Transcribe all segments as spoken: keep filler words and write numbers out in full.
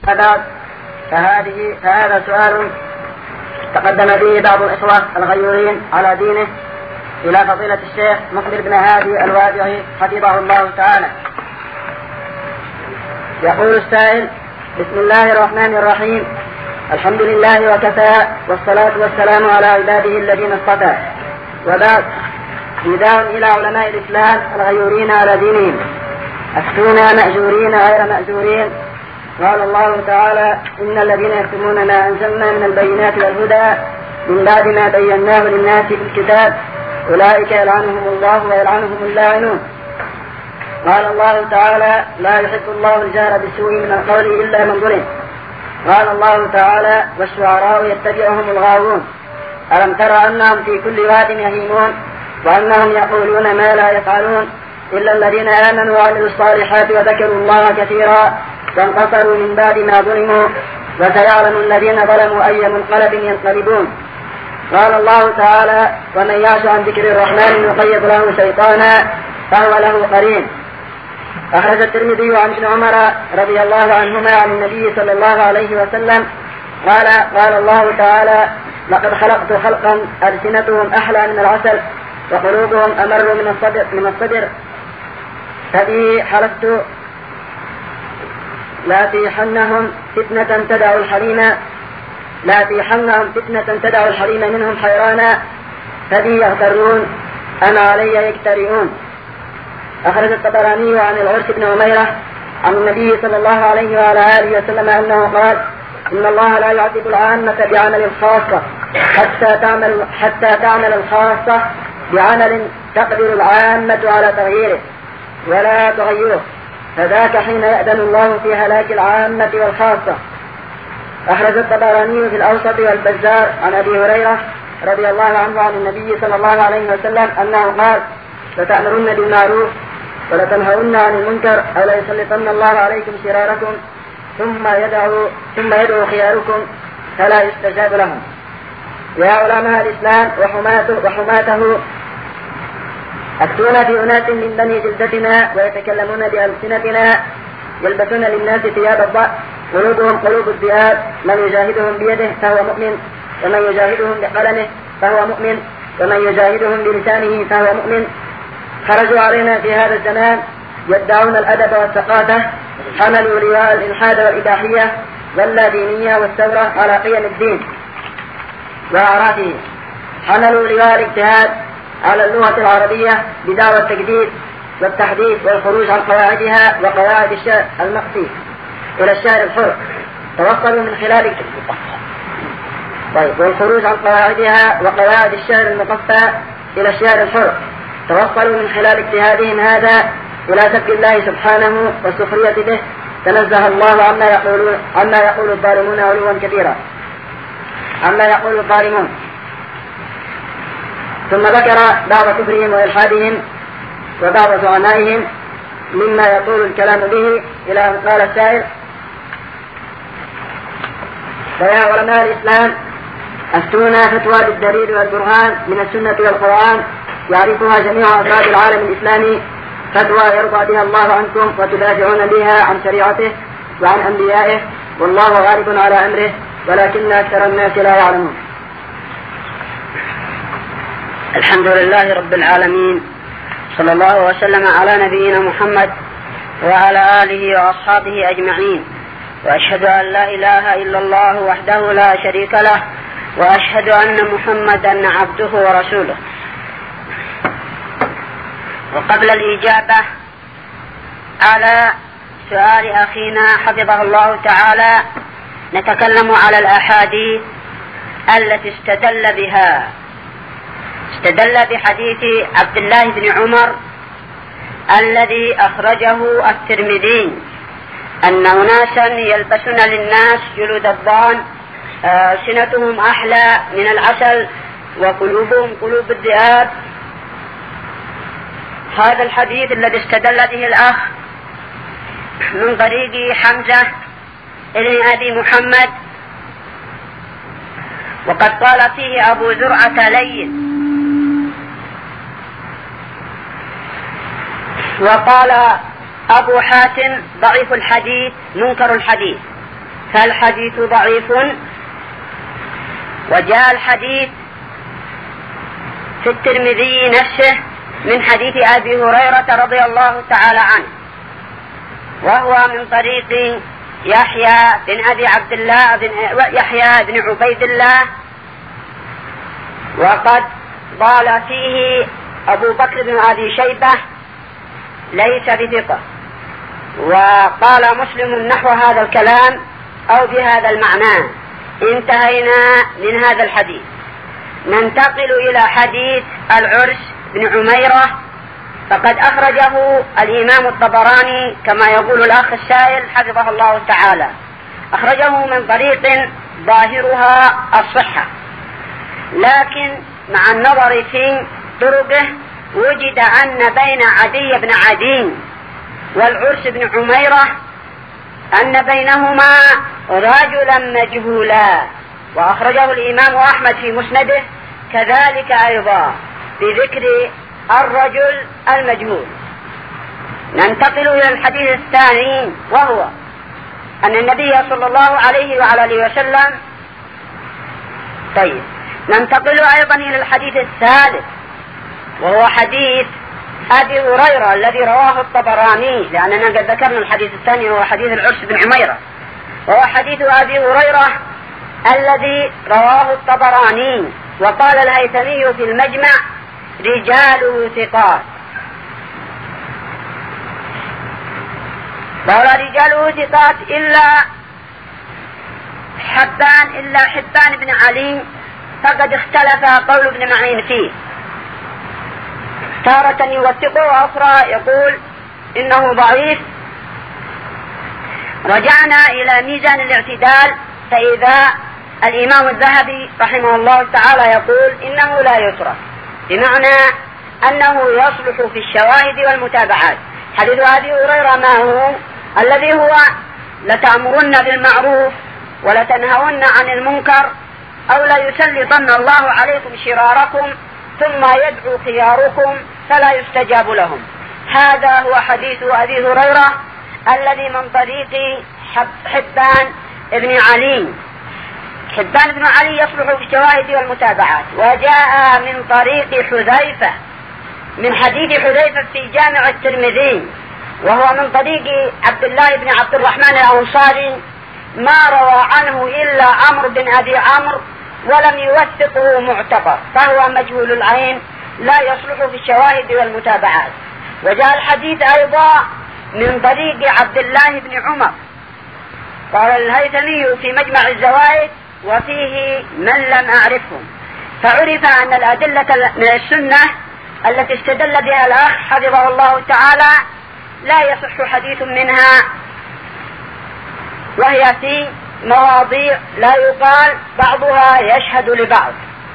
بعد فهذه فهذا سؤال تقدم به بعض الإخوة الغيورين على دينه إلى فضيلة الشيخ مقبل بن هادي الوادعي حفظه الله تعالى. يقول السائل: بسم الله الرحمن الرحيم، الحمد لله وكفى، والصلاة والسلام على عباده الذين اصطفى، وبعد. نداء إلى علماء الإسلام الغيورين على دينهم: أفتونا مأجورين غير مأجورين. قال الله تعالى: إن الذين يكتمون ما أنزلنا من البينات والهدى من بعد ما بيناه للناس في الكتاب أولئك يلعنهم الله ويلعنهم اللاعنون. قال الله تعالى: لا يحب الله الجهر بالسوء من القول إلا من ظلم. قال الله تعالى: والشعراء يتبعهم الغاوون. ألم تر أنهم في كل واد يهيمون وأنهم يقولون ما لا يفعلون إلا الذين آمنوا وعملوا الصالحات وذكروا الله كثيرا وانتصروا من بعد ما ظلموا وسيعلم الذين ظلموا أي منقلب ينقلبون. قال الله تعالى: ومن يعش عن ذكر الرحمن يقيض له شيطانا فهو له قرين. أخرج الترمذي عن ابن عمر رضي الله عنهما عن النبي صلى الله عليه وسلم قال: قال الله تعالى: لقد خلقت خلقا ألسنتهم أحلى من العسل وقلوبهم أمر من الصدر, من الصدر فبي حلفت لا تيحنهم فتنة تدع الحريم لا تيحنهم فتنة تدع الحريم منهم حيرانا فبي يغترون أما علي يجترئون. أخرج الطبراني عن العرس بن عميرة عن النبي صلى الله عليه وعلى آله وسلم أنه قال: إن الله لا يعذب العامة بعمل الخاصة حتى تعمل حتى تعمل الخاصة بعمل تقدر العامة على تغييره ولا تغيره، فذاك حين يأذن الله في هلاك العامة والخاصة. أخرج الطبراني في الأوسط والبزار عن أبي هريرة رضي الله عنه عن النبي صلى الله عليه وسلم أنه قال: لتأمرن بالمعروف ولتنهون عن المنكر أو ليسلطن الله عليكم شراركم ثم يدعو ثم يدعو خياركم فلا يستجاب لهم. يا علماء الإسلام وحماته, وحماته أفتونا في أناس من بني جلدتنا ويتكلمون بألسنتنا يلبسون للناس ثياب الضأ قلوبهم قلوب الذئاب، من يجاهدهم بيده فهو مؤمن، ومن يجاهدهم بقلمه فهو مؤمن، ومن يجاهدهم بلسانه فهو مؤمن. خرجوا علينا في هذا الزمان يدعون الأدب والثقافة، حملوا لواء الإلحاد والإباحية واللادينية والثورة على قيم الدين وأعرافه، حملوا لواء الاجتهاد على اللغة العربية بدعوى التجديد والتحديث والخروج عن قواعدها وقواعد الشعر المقصي إلى الشعر الحر، توصلوا من خلال طيب والخروج عن قواعدها وقواعد الشعر المقصى إلى الشعر الحر، توصلوا من خلال اجتهادهم هذا إلى سب الله سبحانه والسخرية به، تنزه الله عما يقول عما يقول الظالمون علوا كبيرا عما يقول الظالمون. ثم ذكر بعض كفرهم وإلحادهم وبعض زعمائهم مما يطول الكلام به إلى أن قال السائل: فيا علماء الإسلام أفتونا فتوى بالدليل والبرهان من السنة والقرآن يعرفها جميع أفراد العالم الإسلامي، فتوى يرضى بها الله عنكم وتدافعون بها عن شريعته وعن أنبيائه، والله غالب على أمره ولكن أكثر الناس لا يعلمون. الحمد لله رب العالمين، صلى الله وسلم على نبينا محمد وعلى آله وأصحابه أجمعين، وأشهد أن لا إله إلا الله وحده لا شريك له، وأشهد أن محمدا عبده ورسوله. وقبل الإجابة على سؤال أخينا حفظه الله تعالى نتكلم على الأحاديث التي استدل بها. استدل بحديث عبد الله بن عمر الذي أخرجه الترمذي أن أناسا يلبسون للناس جلود الضان ألسنتهم أحلى من العسل وقلوبهم قلوب الذئاب. هذا الحديث الذي استدل به الأخ من طريق حمزة ابن أبي محمد، وقد قال فيه أبو زرعة لين، وقال أبو حاتم ضعيف الحديث منكر الحديث. فالحديث ضعيف. وجاء الحديث في الترمذي نفسه من حديث أبي هريرة رضي الله تعالى عنه، وهو من طريق يحيى بن أبي عبد الله بن يحيى بن عبيد الله، وقد ضال فيه أبو بكر بن أبي شيبة ليس بثقة. وقال مسلم نحو هذا الكلام أو بهذا المعنى. انتهينا من هذا الحديث. ننتقل إلى حديث العرس بن عميرة، فقد أخرجه الإمام الطبراني كما يقول الأخ السائل حفظه الله تعالى، أخرجه من طريق ظاهرها الصحة، لكن مع النظر في طرقه وجد أن بين عدي بن عدي والعرس بن عميرة أن بينهما رجلا مجهولا، وأخرجه الإمام أحمد في مسنده كذلك أيضا بذكر الرجل المجهول. ننتقل إلى الحديث الثاني، وهو أن النبي صلى الله عليه وعلى آله وسلم طيب ننتقل أيضا إلى الحديث الثالث، وهو حديث أبي هريرة الذي رواه الطبراني، لأننا قد ذكرنا الحديث الثاني وهو حديث العرس بن عميرة، وهو حديث أبي هريرة الذي رواه الطبراني. وقال الهيثمي في المجمع رجاله ثقات. قال رجاله ثقات إلا حبان إلا حبان بن علي فقد اختلف قول ابن معين فيه، تارة يوثقه وأخرى يقول إنه ضعيف. رجعنا إلى ميزان الاعتدال فإذا الإمام الذهبي رحمه الله تعالى يقول إنه لا يترك، بمعنى أنه يصلح في الشواهد والمتابعات. حديث أبي هريرة ما هو؟ الذي هو لتأمرن بالمعروف ولتنهون عن المنكر أو لا يسلطن الله عليكم شراركم ثم يدعو خياركم فلا يستجاب لهم. هذا هو حديث أبي هريرة الذي من طريق حبان ابن علي. حبان بن علي يصلح في الشواهد والمتابعات. وجاء من طريق حذيفة من حديث حذيفة في جامع الترمذي، وهو من طريق عبد الله بن عبد الرحمن الأنصاري، ما روى عنه إلا عمرو بن أبي عمرو ولم يوثقه معتبر، فهو مجهول العين لا يصلح في الشواهد والمتابعات. وجاء الحديث أيضا من طريق عبد الله بن عمر. قال الهيثمي في مجمع الزوائد وفيه من لم أعرفهم، فعرف أن الأدلة من السنة التي استدل بها الأخ حفظه الله تعالى لا يصح حديث منها، وهي في مواضيع لا يقال بعضها يشهد لبعض.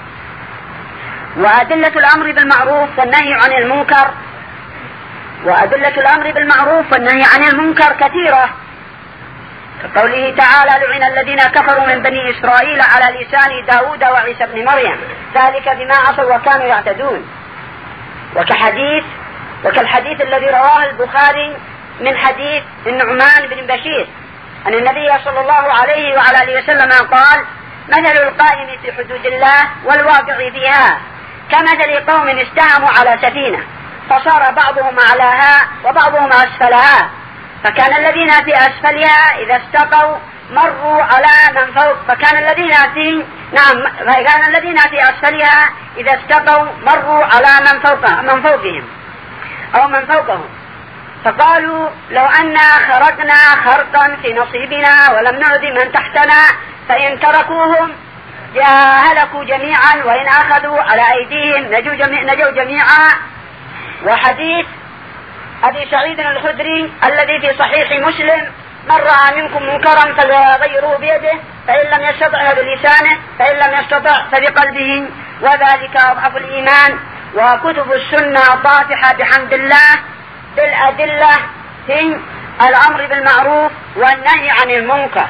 وأدلة الأمر بالمعروف والنهي عن المنكر وأدلة الأمر بالمعروف والنهي عن المنكر كثيرة، كقوله تعالى لعن الذين كفروا من بني إسرائيل على لسان داود وعيسى بن مريم ذلك بما عصوا وكانوا يعتدون. وكحديث وكالحديث الذي رواه البخاري من حديث النعمان بن بشير أن النبي صلى الله عليه وعلى آله وسلم قال مثل القائم في حدود الله والواقع فيها كمثل قوم استهموا على سفينة فصار بعضهم أعلاها وبعضهم أسفلها، فكان الذين في أسفلها إذا استقوا مروا على من فوق فكان الذين في نعم فكان الذين في أسفلها إذا استقوا مروا على من فوق من فوقهم أو من فوقهم، فقالوا لو أننا خرقنا خرقا في نصيبنا ولم نعد من تحتنا فإن تركوهم هلكوا جميعا وإن أخذوا على أيديهم نجوا, جميع نجوا جميعا. وحديث أبي سعيد الخدري الذي في صحيح مسلم من رأى منكم منكرا فليغيره بيده فإن لم يستطع بلسانه فإن لم يستطع فبقلبه وذلك أضعف الإيمان. وكتب السنة طافحة بحمد الله بالأدلة في الأمر بالمعروف والنهي عن المنكر.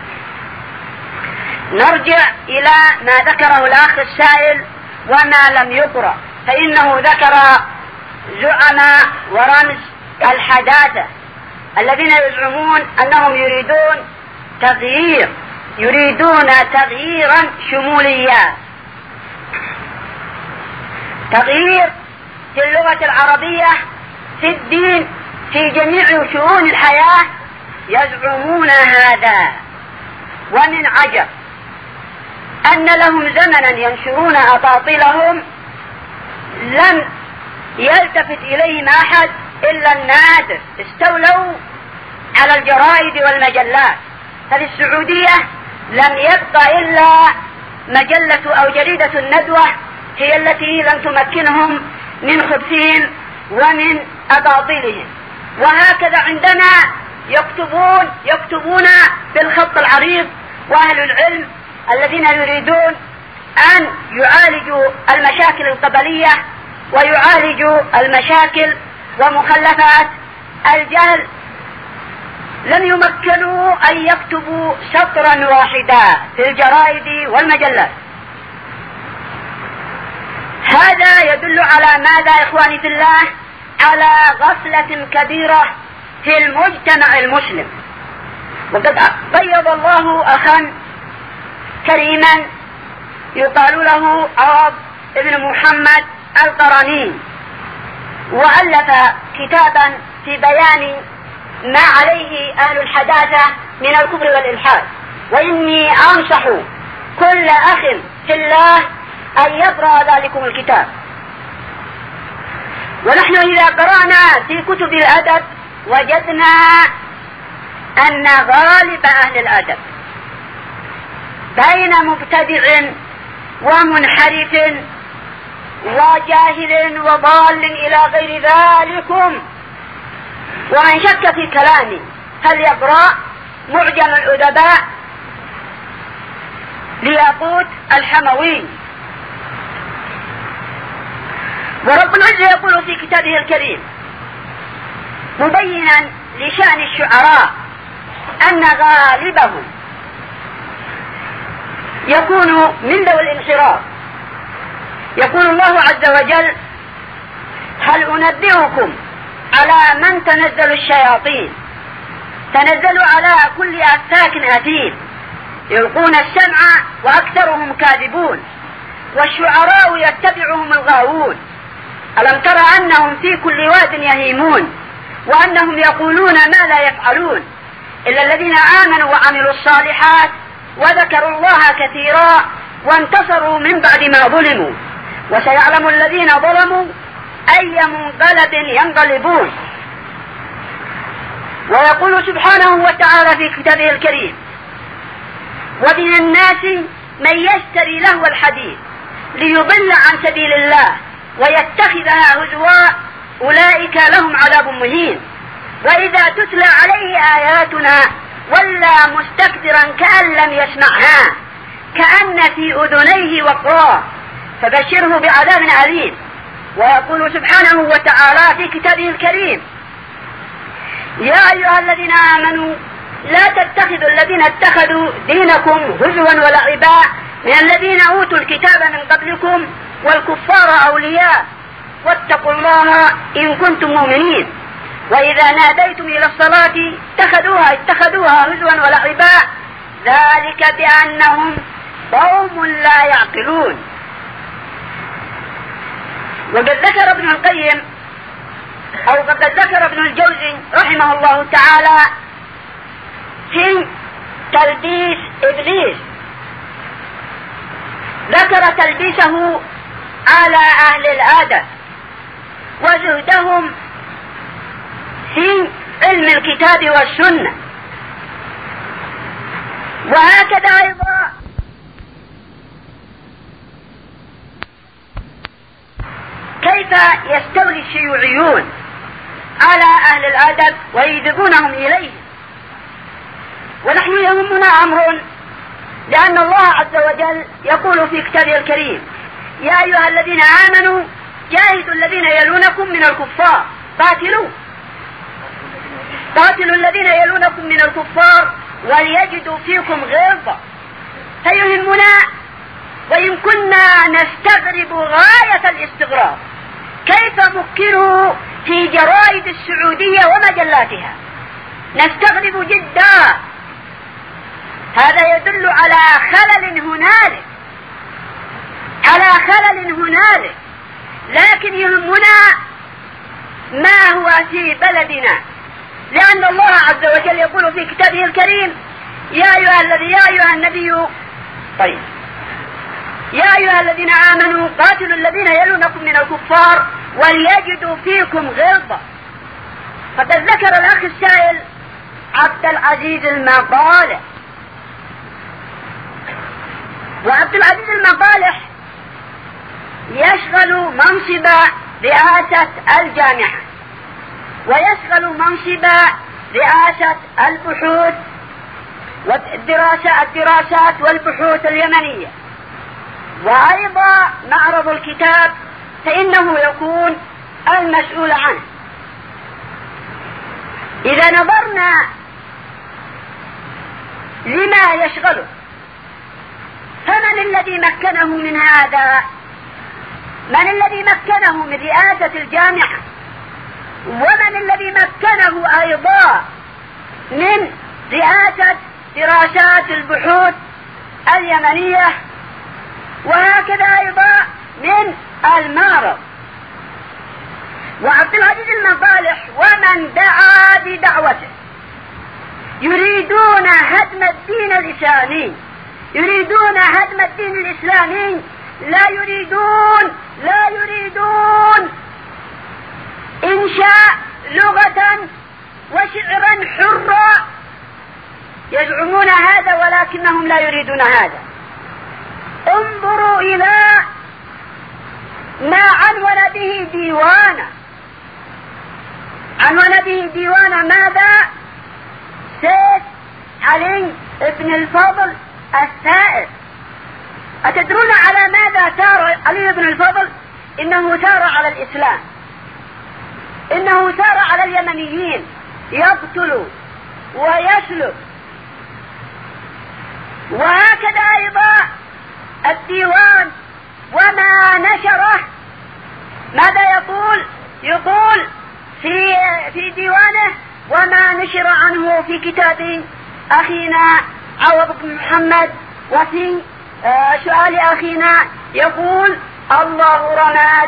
نرجع إلى ما ذكره الأخ السائل وما لم يقرأ، فإنه ذكر زعماء ورمز الحداثة الذين يزعمون أنهم يريدون تغيير، يريدون تغييرا شموليا، تغيير في اللغة العربية، في الدين، في جميع شؤون الحياة، يزعمون هذا. ومن عجب أن لهم زمنا ينشرون أباطيلهم لم يلتفت إليهم أحد إلا النادر. استولوا على الجرائد والمجلات، ففي السعودية لم يبقى إلا مجلة أو جريدة الندوة هي التي لم تمكنهم من خبثهم ومن أباطيلهم. وهكذا عندنا يكتبون يكتبون بالخط العريض، وأهل العلم الذين يريدون أن يعالجوا المشاكل القبلية ويعالجوا المشاكل ومخلفات الجهل لم يمكنوا أن يكتبوا سطرا واحدا في الجرائد والمجلات. هذا يدل على ماذا إخواني في الله؟ على غفلة كبيرة في المجتمع المسلم. وقد قيض الله أخا كريما يقال له عوض ابن محمد القرني، وألف كتابا في بيان ما عليه أهل الحداثة من الكفر والإلحاد. وإني أنصح كل أخ في الله أن يقرأ ذلكم الكتاب. ونحن إذا قرأنا في كتب الأدب وجدنا أن غالب أهل الأدب بين مبتدع ومنحرف وجاهل وضال إلى غير ذلكم. ومن شك في كلامي هل يقرأ معجم الأدباء لياقوت الحموي. ورب العزة يقول في كتابه الكريم مبينا لشأن الشعراء أن غالبهم يكون من ذوي الانحراف. يقول الله عز وجل هل أنبئكم على من تنزل الشياطين؟ تنزل على كل أفاك أثيم يلقون السمع وأكثرهم كاذبون والشعراء يتبعهم الغاوون ألم تر أنهم في كل واد يهيمون وأنهم يقولون ما لا يفعلون إلا الذين آمنوا وعملوا الصالحات وذكروا الله كثيرا وانتصروا من بعد ما ظلموا وسيعلم الذين ظلموا أي منقلب ينقلبون. ويقول سبحانه وتعالى في كتابه الكريم ومن الناس من يشتري لهو الحديث ليضل عن سبيل الله ويتخذها هزوا أولئك لهم عذاب مهين وإذا تتلى عليه آياتنا ولى مستكبرا كأن لم يسمعها كأن في أذنيه وقرا فبشره بعذاب أليم. ويقول سبحانه وتعالى في كتابه الكريم يا أيها الذين آمنوا لا تتخذوا الذين اتخذوا دينكم هزوا ولعبا من الذين أوتوا الكتاب من قبلكم والكفار أولياء واتقوا الله إن كنتم مؤمنين وإذا ناديتم إلى الصلاة اتخذوها اتخذوها هزوا ولعبا ذلك بأنهم قوم لا يعقلون. وقد ذكر ابن القيم أو قد ذكر ابن الجوزي رحمه الله تعالى في تلبيس إبليس ذكر تلبيسه على أهل الآدب وزهدهم في علم الكتاب والسنة. وهكذا أيضا كيف يستولي الشيوعيون على أهل الآدب ويجذبونهم إليه. ونحن يهمنا أمر لأن الله عز وجل يقول في كتابه الكريم يا أيها الذين آمنوا جاهدوا الذين يلونكم من الكفار قاتلوا قاتلوا الذين يلونكم من الكفار وليجدوا فيكم غلظة. فيهمنا وإن كنا نستغرب غاية الاستغراب كيف مكنوا في جرائد السعودية ومجلاتها، نستغرب جدا هذا يدل على خلل هنالك، على خلل هنالك. لكن يهمنا ما هو في بلدنا، لأن الله عز وجل يقول في كتابه الكريم: يا أيها الذي يا أيها النبي طيب يا أيها الذين آمنوا قاتلوا الذين يلونكم من الكفار وليجدوا فيكم غلظة. فقد ذكر الأخ السائل عبد العزيز المقالح، وعبد العزيز المقالح يشغل منصب رئاسة الجامعة، ويشغل منصب رئاسة البحوث والدراسة الدراسات والبحوث اليمنية، وأيضا معرض الكتاب فإنه يكون المسؤول عنه. إذا نظرنا لما يشغله، فمن الذي مكنه من هذا؟ من الذي مكنه من رئاسة الجامعة؟ ومن الذي مكنه أيضا من رئاسة دراسات البحوث اليمنية، وهكذا أيضا من المعرض؟ وعبد العزيز المقالح ومن دعا بدعوته يريدون هدم الدين الإسلامي، يريدون هدم الدين الإسلامي، لا يريدون لا يريدون إنشاء لغة وشعرا حرا، يزعمون هذا ولكنهم لا يريدون هذا. انظروا إلى ما عنون به ديوانا، عنون به ديوانا ماذا؟ سيف علي بن الفضل الثائر. أتدرون على ماذا ثار علي بن الفضل؟ إنه ثار على الإسلام، إنه ثار على اليمنيين، يقتل ويسلب. وهكذا أيضا الديوان وما نشره ماذا يقول؟ يقول في في ديوانه وما نشر عنه في كتاب أخينا عوض بن محمد، وفي سؤال أخينا يقول الله رماد.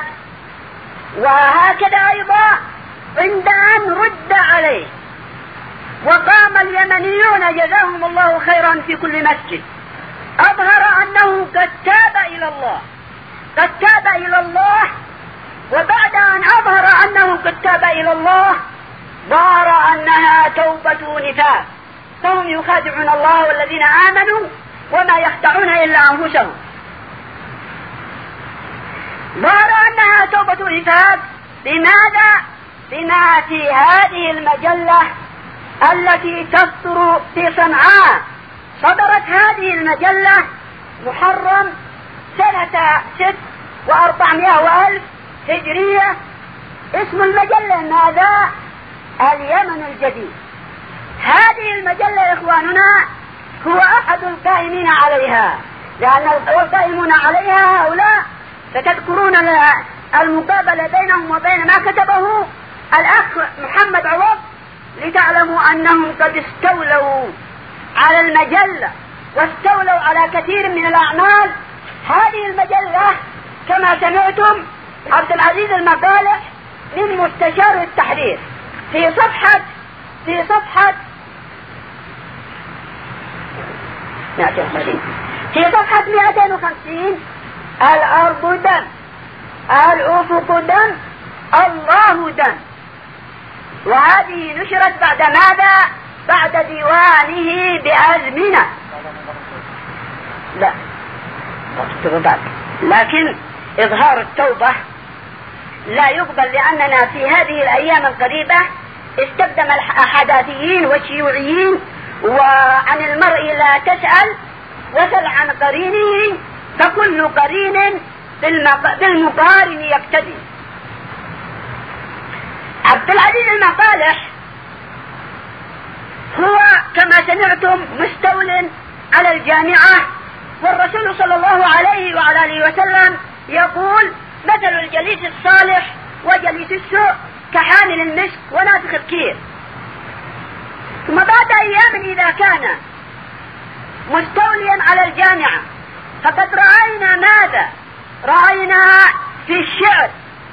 وهكذا أيضا عند أن رد عليه وقام اليمنيون جزاهم الله خيرا في كل مسجد، أظهر أنه قد تاب إلى الله، قد تاب إلى الله. وبعد أن أظهر أنه قد تاب إلى الله ظهر أنها توبة نفاق، فهم يخادعون الله والذين آمنوا وما يخدعون إلا أنفسهم. ظهر أنها توبة نفاق. لماذا؟ بما في هذه المجلة التي تصدر في صنعاء. صدرت هذه المجلة محرم سنة ست وأربعمائة وألف هجرية. اسم المجلة ماذا؟ اليمن الجديد. هذه المجلة يا إخواننا هو أحد القائمين عليها، لأن القائمون عليها هؤلاء ستذكرون المقابلة بينهم وبين ما كتبه الأخ محمد عوض لتعلموا أنهم قد استولوا على المجلة واستولوا على كثير من الأعمال. هذه المجلة كما سمعتم عبد العزيز المقالح من مستشار التحرير في صفحة في صفحة في صفحة مئتين وخمسين الأرض دم، الأفق دم، الله دم. وهذه نشرت بعد ماذا؟ بعد ديوانه بأزمنة. لا لكن إظهار التوبة لا يقبل، لأننا في هذه الأيام القريبة استخدم الحداثيين والشيوعيين وعن المرء لا تسأل وسل عن قرينه، فكل قرين بالمقارن يقتدي. عبد العزيز المقالح هو كما سمعتم مستول على الجامعة، والرسول صلى الله عليه وعلى آله وسلم يقول مثل الجليس الصالح وجليس السوء كحامل المسك ونافخ الكير. ثم بعد أيام إذا كان مستوليا على الجامعة. فقد رأينا ماذا؟ رأينا في الشعر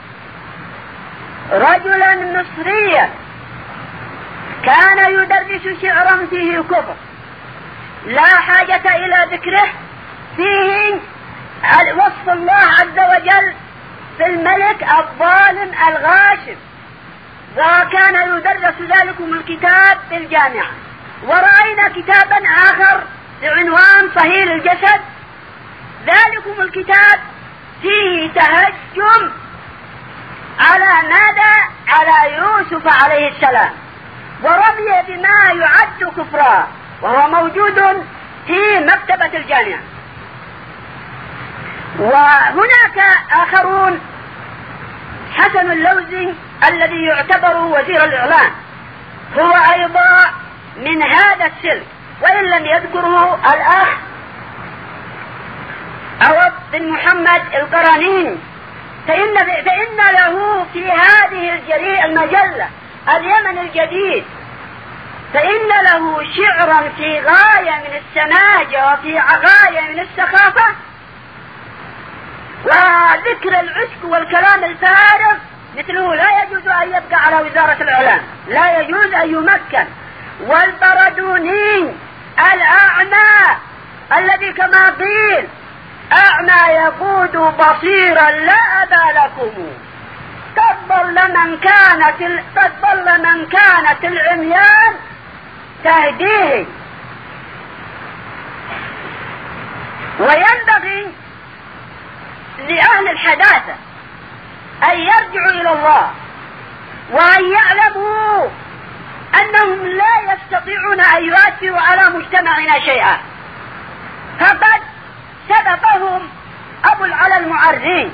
رجلا مصريا كان يدرس شعرا فيه كفر لا حاجة إلى ذكره، فيه وصف الله عز وجل في الملك الظالم الغاشم، وكان يدرس ذلكم الكتاب في الجامعة. ورأينا كتابا آخر بعنوان صهيل الجسد، ذلكم الكتاب فيه تهجم على ماذا؟ على يوسف عليه السلام، ورمي بما يعد كفرا، وهو موجود في مكتبة الجامعة. وهناك آخرون، حسن اللوزي الذي يعتبر وزير الإعلام هو أيضا من هذا السلك، وإن لم يذكره الأخ عوض بن محمد القرانيني، فإن, فإن له في هذه الجريدة المجلة اليمن الجديد فإن له شعرا في غاية من السماجة وفي غاية من السخافة، وذكر العشق والكلام الفارغ مثله لا يجوز أن يبقى على وزارة الإعلام، لا يجوز أن يمكن. والبردوني الأعمى الذي كما قيل أعمى يقود بصيرا لا أبا لكم، قد ضل من كانت قد ضل من كانت العميان تهديه. وينبغي لأهل الحداثة أن يرجعوا إلى الله وأن يعلموا أنهم لا يستطيعون أن يؤثروا على مجتمعنا شيئا، فقد سبقهم أبو العلا المعري،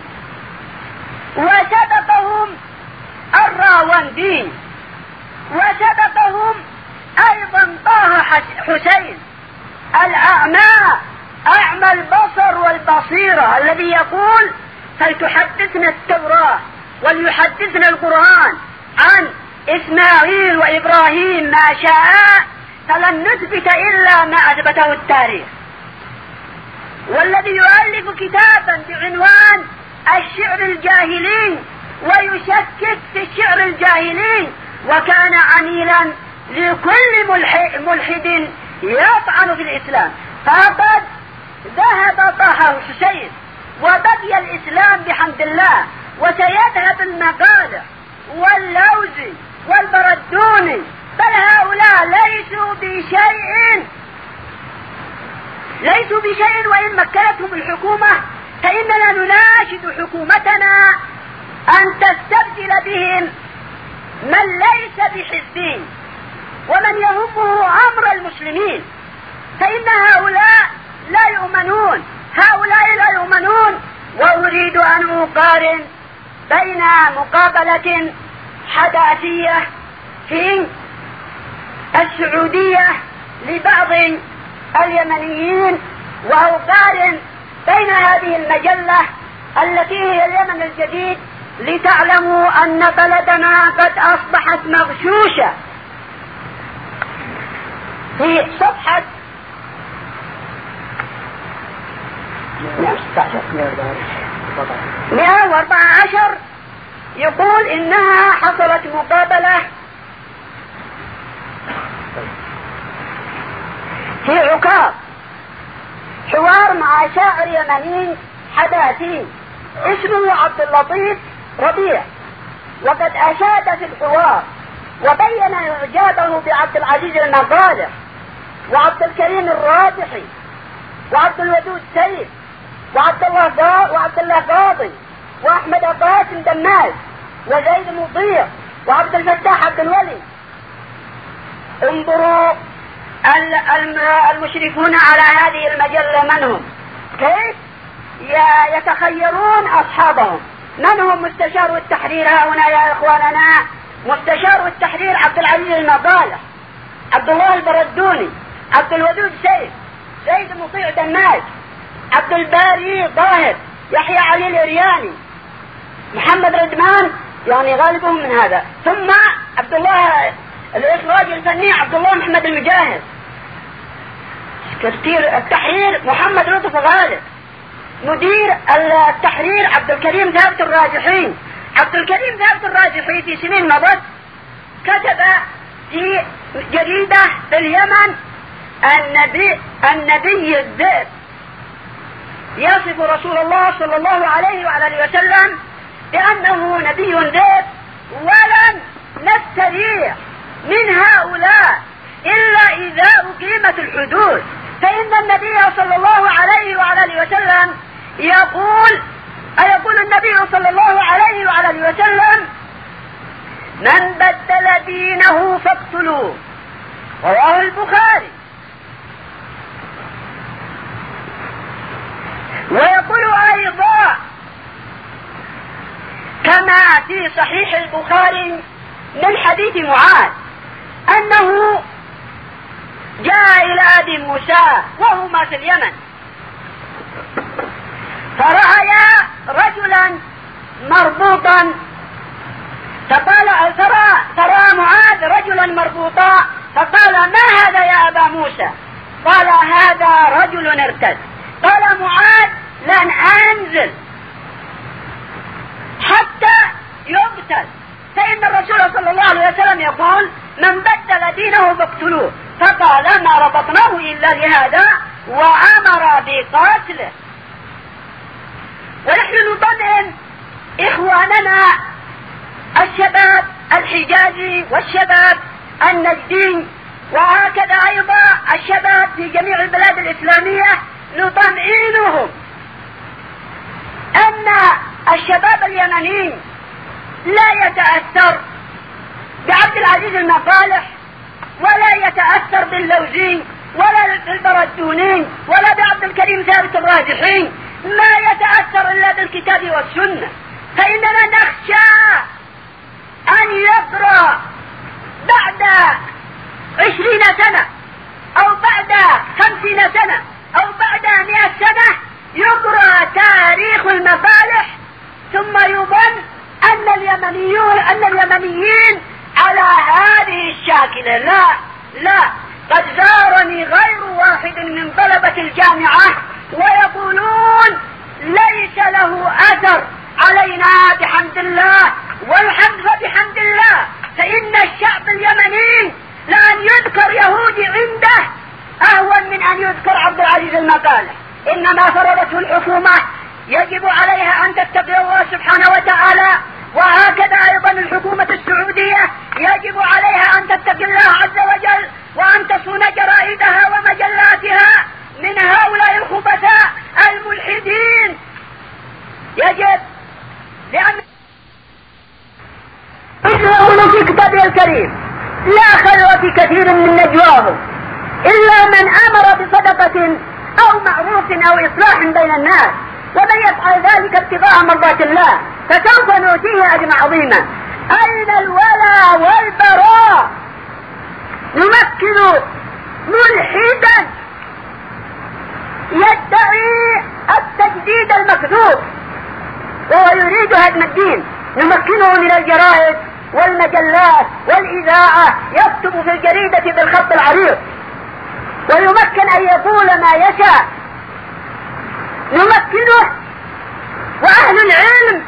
وسبقهم الراوندي، وسبقهم أيضا طه حسين الأعمى أعمى البصر والبصيرة الذي يقول فلتحدثنا التوراة وليحدثنا القرآن عن إسماعيل وإبراهيم ما شاء فلن نثبت إلا ما أثبته التاريخ. والذي يؤلف كتابا بعنوان الشعر الجاهلي ويشكك في الشعر الجاهلي، وكان عميلا لكل ملحد يطعن في الإسلام، فقد ذهب طه حسين وبقي الإسلام بحمد الله، وسيذهب المقالة واللوزي والبردوني، بل هؤلاء ليسوا بشيء ليسوا بشيء وإن مكنتهم الحكومة، فإننا نناشد حكومتنا أن تستبدل بهم من ليس بحزبين ومن يهمه أمر المسلمين، فإن هؤلاء لا يؤمنون هؤلاء لا يؤمنون. وأريد أن أقارن بين مقابلة حداثية في السعودية لبعض اليمنيين، وأقارن بين هذه المجلة التي هي اليمن الجديد، لتعلموا أن بلدنا قد أصبحت مغشوشة. في صفحة مئة وأربعة عشر يقول إنها حصلت مقابلة في عكاظ، حوار مع شاعر يمني حداثي اسمه عبد اللطيف ربيع، وقد أشاد في الحوار وبين إعجابه بعبد العزيز المقالح وعبد الكريم الرابحي وعبد الودود سيف وعبد الله قا... وعبد الله قاضي وأحمد قاسم دماج وزيد مطيع وعبد الفتاح عبد الولي. انظروا المشرفون على هذه المجلة من هم، كيف يتخيرون أصحابهم. من هم مستشار التحرير هنا يا إخواننا؟ مستشار التحرير عبد العزيز المقالح، عبد الله البردوني، عبد الودود سيف، زيد مطيع دماج، عبد الباري ظاهر، يحيى علي الإرياني، محمد ردمان، يعني غالبهم من هذا، ثم عبد الله الإخراج الفني عبد الله محمد المجاهد. تسجيل التحرير محمد لطف غالب، مدير التحرير عبد الكريم ثابت الراجحين. عبد الكريم ثابت الراجحي في سنين مضت كتب في جريدة في اليمن النبي النبي الذئب، يصف رسول الله صلى الله عليه وعلى اله وسلم بأنه نبي ذئب، ولن نستريح من هؤلاء إلا إذا أقيمت الحدود. فإن النبي صلى الله عليه وعلى اله وسلم يقول أيقول النبي صلى الله عليه وعلى اله وسلم: من بدل دينه فاقتلوه، رواه البخاري. ويقول أيضا كما في صحيح البخاري من حديث معاذ أنه جاء إلى أبي موسى وهما في اليمن، فرأيا رجلا مربوطا، فقال ترى ترى معاذ رجلا مربوطا، فقال: ما هذا يا أبا موسى؟ قال: هذا رجل ارتد. قال معاذ: لن أنزل حتى يقتل، فإن الرسول صلى الله عليه وسلم يقول: من بدل دينه فاقتلوه. فقال: ما ربطناه إلا لهذا، وأمر بقتله. ونحن نطمئن إخواننا الشباب الحجازي والشباب النجدي، وهكذا أيضا الشباب في جميع البلاد الإسلامية، نطمئنهم أن الشباب اليمني لا يتأثر بعبد العزيز المصالح، ولا يتأثر باللوزي، ولا بالبردوني، ولا بعبد الكريم ثابت الراجحين، ما يتأثر إلا بالكتاب والسنة. فإننا نخشى أن يقرأ بعد عشرين سنة أو بعد خمسين سنة أو بعد مئة سنة يقرأ تاريخ المصالح، ثم يظن أن اليمنيون أن اليمنيين على هذه الشاكلة. لا لا، قد زارني غير واحد من طلبة الجامعة ويقولون ليس له أثر علينا بحمد الله، والحمد فبحمد الله. فإن الشعب اليمني لأن يذكر يهودي عنده أهون من أن يذكر عبد العزيز المصالح. إنما فرضته الحكومة يجب عليها أن تتقي الله سبحانه وتعالى، وهكذا أيضا الحكومة السعودية يجب عليها أن تتقي الله عز وجل، وأن تصون جرائدها ومجلاتها من هؤلاء الخبثاء الملحدين. يجب، لأن يقول في كتابه الكريم: لا خير في كثير من نجواهم إلا من أمر بصدقة أو معروف أو إصلاح بين الناس، ومن يفعل ذلك ابتغاء مرضات الله فسوف نؤتيه أجرا عظيما. أين الولاء والبراء؟ نمكن ملحدا يدعي التجديد المكذوب وهو يريد هدم الدين، نمكنه من الجرائد والمجلات والإذاعة، يكتب في الجريدة بالخط العريض، ويمكن أن يقول ما يشاء، نمكنه. وأهل العلم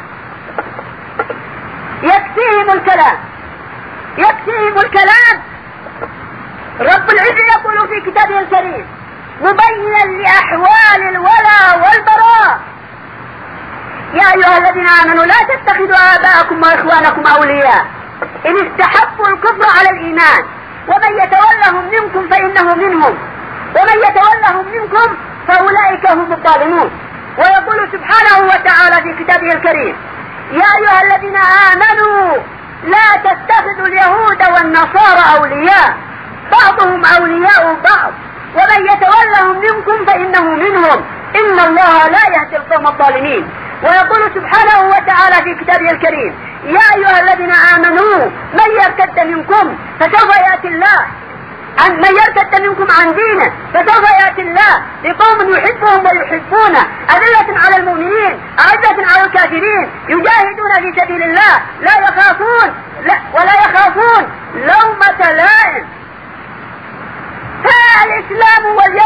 يكفيهم الكلام يكفيهم الكلام رب العزة يقول في كتابه الكريم مبينا لأحوال الولاء والبراء: يا أيها الذين آمنوا لا تتخذوا آباءكم وإخوانكم أولياء إن استحبوا الكفر على الإيمان ومن يتولهم منكم فإنه منهم ومن يتولهم منكم فأولئك هم الظالمون. ويقول سبحانه وتعالى في كتابه الكريم: يا أيها الذين آمنوا لا تتخذوا اليهود والنصارى أولياء بعضهم أولياء بعض ومن يتولهم منكم فإنه منهم إن الله لا يهدي القوم الظالمين. ويقول سبحانه وتعالى في كتابه الكريم: يا أيها الذين آمنوا من يرتد منكم فسوف يأتي الله عن من يرتد منكم عن دينه فسوف يأتي الله بقوم يحبهم ويحبونه أذلة على المؤمنين أعزة على الكافرين يجاهدون في سبيل الله لا يخافون لا ولا يخافون لومة لائم. فالإسلام واليمن غني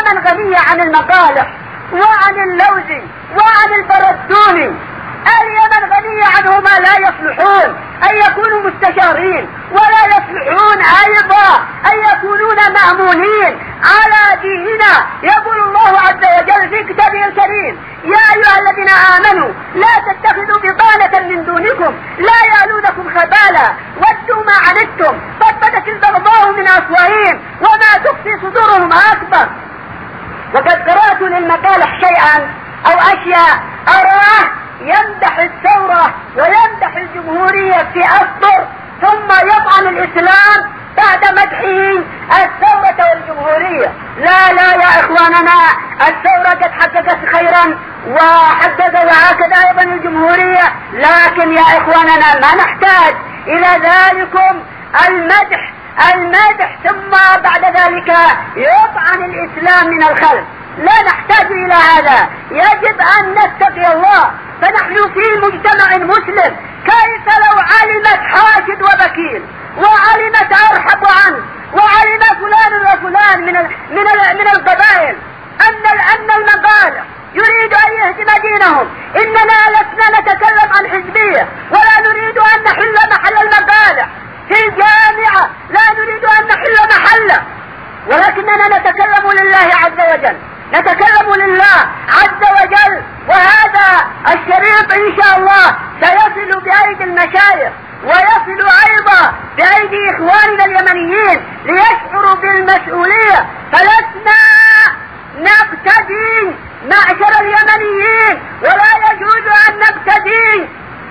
غنية عن المقالح وعن اللوز وعن البردوني. اليمن غنية عنهما لا يصلحون أن يكونوا مستشارين، ولا يصلحون أيضا أن يكونون مأمونين على ديننا. يقول الله عز وجل في كتابه الكريم: يا أيها الذين آمنوا لا تتخذوا بطانة من دونكم لا يألونكم خبالا ودوا ما عنتم قد بدت البغضاء من أفواههم وما تخفي صدورهم أكبر. وقد قرأت للمقالح شيئا أو أشياء أراه يمدح الثورة ويمدح الجمهورية في أسطر، ثم يطعن الإسلام بعد مدحه الثورة والجمهورية. لا لا يا إخواننا، الثورة قد حققت خيرا وحقق وهكذا أيضا الجمهورية، لكن يا إخواننا ما نحتاج إلى ذلكم المدح المدح ثم بعد ذلك يطعن الإسلام من الخلف. لا نحتاج إلى هذا، يجب أن نتقي الله. فنحن في مجتمع مسلم، كيف لو علمت حاشد وبكير وعلمت أرحب عنه وعلم فلان وفلان من ال من ال من القبائل أن أن المقالح يريد أن يهدم دينهم. إننا لسنا نتكلم عن حزبية، ولا نريد أن نحل محل المقالح في الجامعة، لا نريد أن نحل محله، ولكننا نتكلم لله عز وجل، نتكلم لله عز وجل. وهذا الشريط إن شاء الله سيصل بأيدي المشايخ ويصل أيضا بأيدي إخواننا اليمنيين ليشعروا بالمسؤولية. فلسنا نقتدي معشر اليمنيين، ولا يجوز أن نقتدي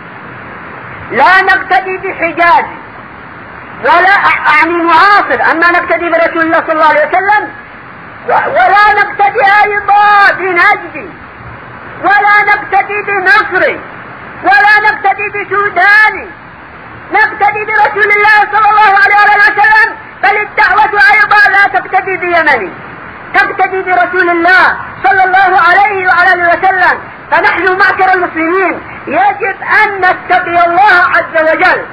لا نقتدي بحجاز ولا أعني معاصر، أما نقتدي برسول الله صلى الله عليه وسلم، ولا نقتدي أيضا بنجدي، ولا نقتدي بمصري، ولا نقتدي بسوداني، نقتدي برسول الله صلى الله عليه وسلم. بل الدعوة أيضا لا تقتدي بيمني، تقتدي برسول الله صلى الله عليه وعلى وسلم. فنحن معشر المسلمين يجب أن نتقي الله عز وجل.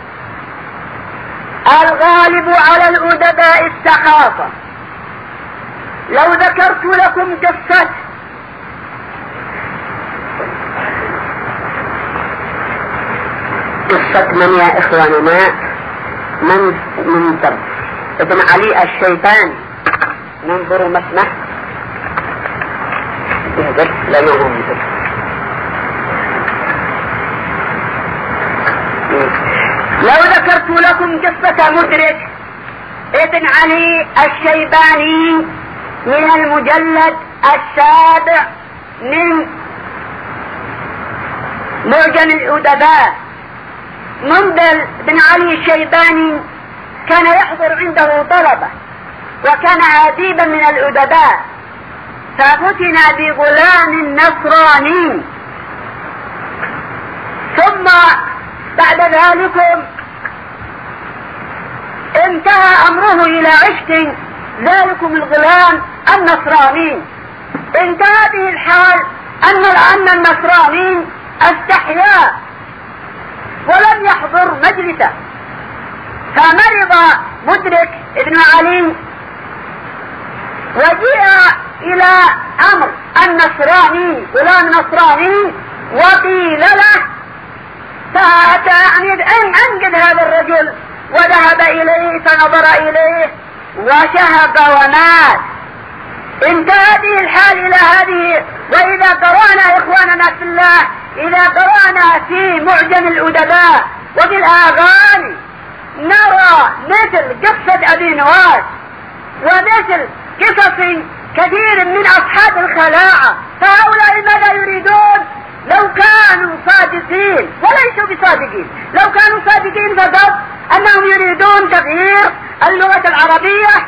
الغالب على الأدباء السخافة. لو ذكرت لكم قصة قصة من يا إخواننا من من ابن علي الشيباني، ننظروا مسمح لو ذكرت لكم قصة مدرك ابن علي الشيباني من المجلد السابع من معجم الأدباء. منذر بن علي الشيباني كان يحضر عنده طلبة، وكان أديبا من الأدباء، ففتن بغلام نصراني. ثم بعد ذلك انتهى أمره إلى عشق ذلكم الغلام النصراني. انتهى به الحال أن أن النصراني استحيا ولم يحضر مجلسه، فمرض مدرك ابن علي وجيء إلى أمر النصراني غلام نصراني وقيل له، فأتى يعني أن أنجد هذا الرجل وذهب إليه فنظر إليه وشهق ومات. انتهى به الحال إلى هذه. وإذا قرأنا إخواننا في الله، إذا قرأنا في معجم الأدباء وفي الآغاني نرى مثل قصة أبي نواس ومثل قصص كثير من أصحاب الخلاعة. فهؤلاء ماذا يريدون؟ لو كانوا صادقين، وليسوا بصادقين، لو كانوا صادقين فقط أنهم يريدون تغيير اللغة العربية،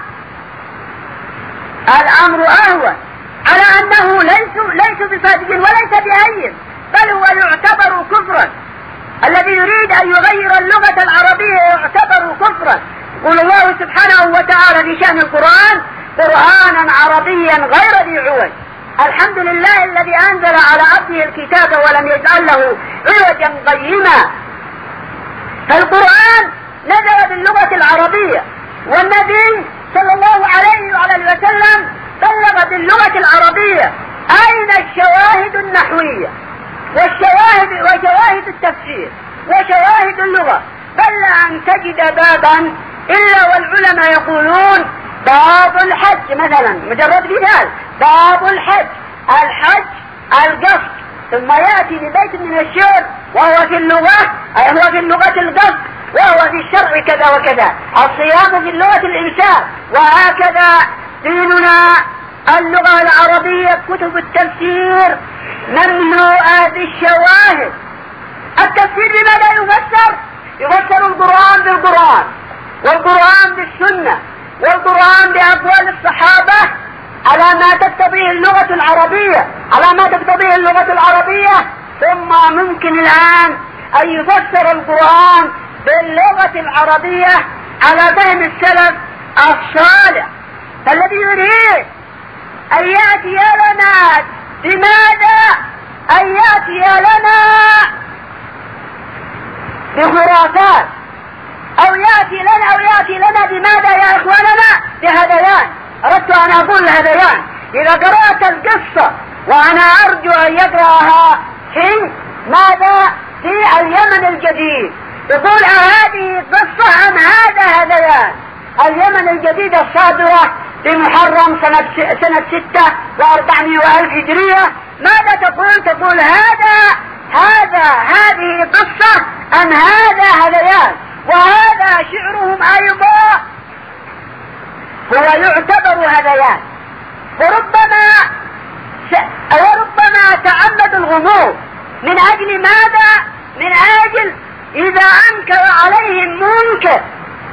الأمر أهون على أنه ليسوا ليسوا بصادقين وليس بأي، بل هو يعتبر كفرا. الذي يريد أن يغير اللغة العربية يعتبر كفرا. يقول الله سبحانه وتعالى في شأن القرآن: قرآنا عربيا غير ذي عوج. الحمد لله الذي أنزل على عبده الكتاب ولم يجعل له عوجا قيما. فالقرآن نزل باللغة العربية، والنبي صلى الله عليه وعلى وسلم بلغت اللغة العربية أين الشواهد النحوية والشواهد وشواهد التفسير وشواهد اللغة؟ بل أن تجد بابا إلا والعلماء يقولون باب الحج مثلا، مجرد مثال، باب الحج، الحج القصد، ثم يأتي ببيت من الشعر وهو في اللغة أي هو في اللغة القصد، وهو في الشرع كذا وكذا، الصيام في اللغة الإمساك، وهكذا ديننا اللغة العربية كتب التفسير مملوءة بالشواهد. التفسير بماذا يفسر؟ يفسر القرآن بالقرآن، والقرآن بالسنة، والقرآن بأقوال الصحابة على ما تقتضيه اللغة العربية، على ما تقتضيه اللغة العربية. ثم ممكن الآن أن يفسر القرآن باللغة العربية على فهم السلف الصالح. فالذي يريد أن يأتي لنا بماذا؟ أن يأتي لنا بخرافات، أو يأتي لنا أو يأتي لنا بماذا يا إخواننا؟ بهذيان. أردت أن أقول الهذيان. إذا قرأت القصة، وأنا أرجو أن يقرأها في ماذا؟ في اليمن الجديد، يقول هذه قصة أم هذا هذيان؟ اليمن الجديد الصادرة بمحرم سنة سنة ستة وأربعمائة وألف هجرية، ماذا تقول؟ تقول هذا هذا هذه قصة أم هذا هذيان؟ وهذا شعرهم أيضا هو يعتبر هذيان، وربما وربما تعمد الغموض. من أجل ماذا؟ من أجل إذا أنكر عليهم منكر،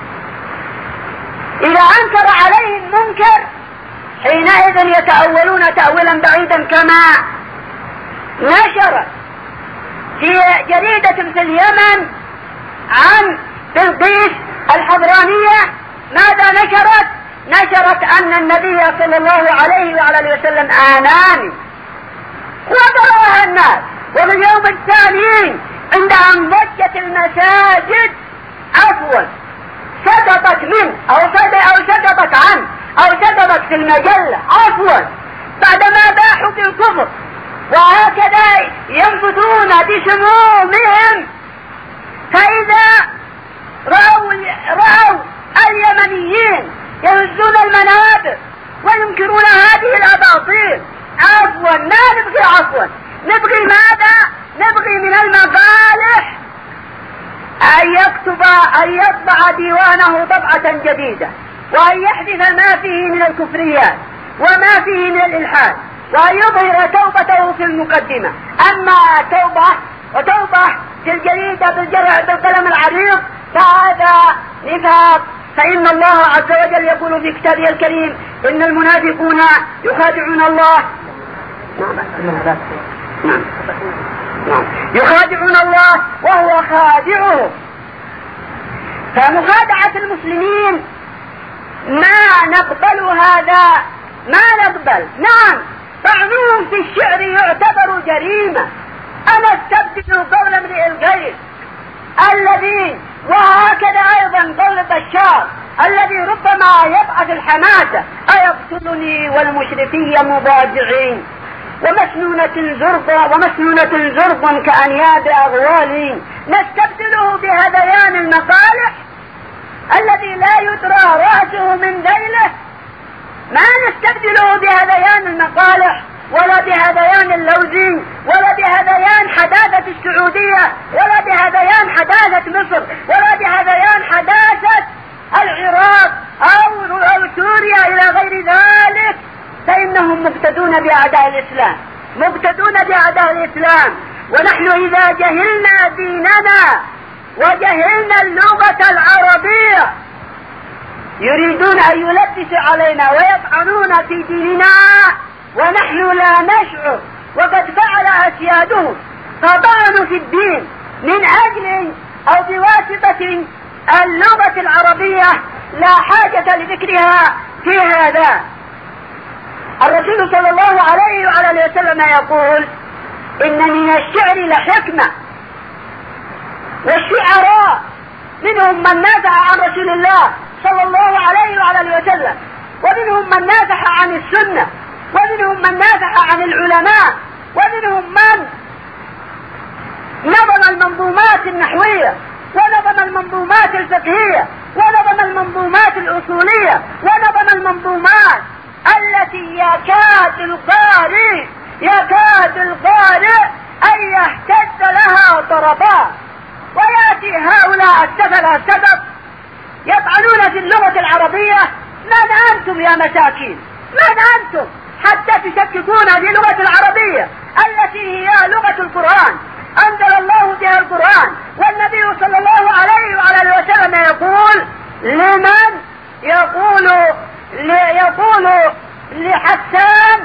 إذا أنكر عليهم منكر حينئذ يتأولون تأويلا بعيدا، كما نشرت في جريدة في اليمن عن بلقيس الحضرانية. ماذا نشرت؟ نشرت أن النبي صلى الله عليه وعلى وسلم آناني، وقرأها الناس. وفي اليوم الثاني عند أن ضجت المساجد عفوا سقطت منه أو أو سقطت عنه أو سقطت في المجلة عفوا بعدما باحوا في الكفر، وهكذا ينفذون بسمومهم. فإذا رأوا رأوا اليمنيين يهزون المنابر وينكرون هذه الأباطيل، عفوا ما نبغي عفوا، نبغي ماذا؟ نبغي من المصالح أن يكتب أن يطبع ديوانه طبعة جديدة، وأن يحذف ما فيه من الكفريات وما فيه من الإلحاد، وأن يظهر توبته في المقدمة. أما توبة وتوبة في الجريدة بالقلم العريض فهذا نفاق. فإن الله عز وجل يقول في كتابه الكريم إن المنافقون يخادعون الله يخادعون الله وهو خادعهم. فمخادعة المسلمين ما نقبل هذا، ما نقبل. نعم طعنهم في الشعر يعتبر جريمة. أنا استبدل قول امرئ الغير الذي، وهكذا أيضا قول بشار الذي ربما يبعث الحماسة أيقتلني والمشركية مضاجعين ومسنونة زرق ومسنونة زرق كأنياب أغوالي. نستبدله بهذيان المقالح الذي لا يدرى رأسه من ذيله، ما نستبدله بهذيان المقالح ولا بهذيان اللوزي ولا بهذيان حداثة السعودية ولا بهذيان حداثة مصر ولا بهذيان حداثة العراق أو, أو سوريا إلى غير ذلك. فإنهم مقتدون بأعداء الإسلام، مقتدون بأعداء الإسلام. ونحن إذا جهلنا ديننا وجهلنا اللغة العربية يريدون أن يلبسوا علينا ويطعنون في ديننا ونحن لا نشعر، وقد فعل أسيادهم فطعنوا في الدين من أجل أو بواسطة اللغة العربية لا حاجة لذكرها في هذا. الرسول صلى الله عليه وعلى وسلم يقول إن من الشعر لحكمة، والشعراء منهم من نازع عن رسول الله صلى الله عليه وعلى وسلم ومنهم من نازح عن السنة، ومنهم من نازح عن العلماء، ومنهم من نظم المنظومات النحوية، ونظم المنظومات الفقهية، ونظم المنظومات الأصولية، ونظم المنظومات التي يكاد القارئ يكاد القارئ أن يهتز لها طرفات. ويأتي هؤلاء السفلة السبب يطعنون في اللغة العربية. من أنتم يا مساكين؟ من أنتم حتى تشككون في اللغة العربية التي هي لغة القرآن، أنزل الله بها القرآن، والنبي صلى الله عليه وعلى وسلم يقول لمن يقول يقول لحسان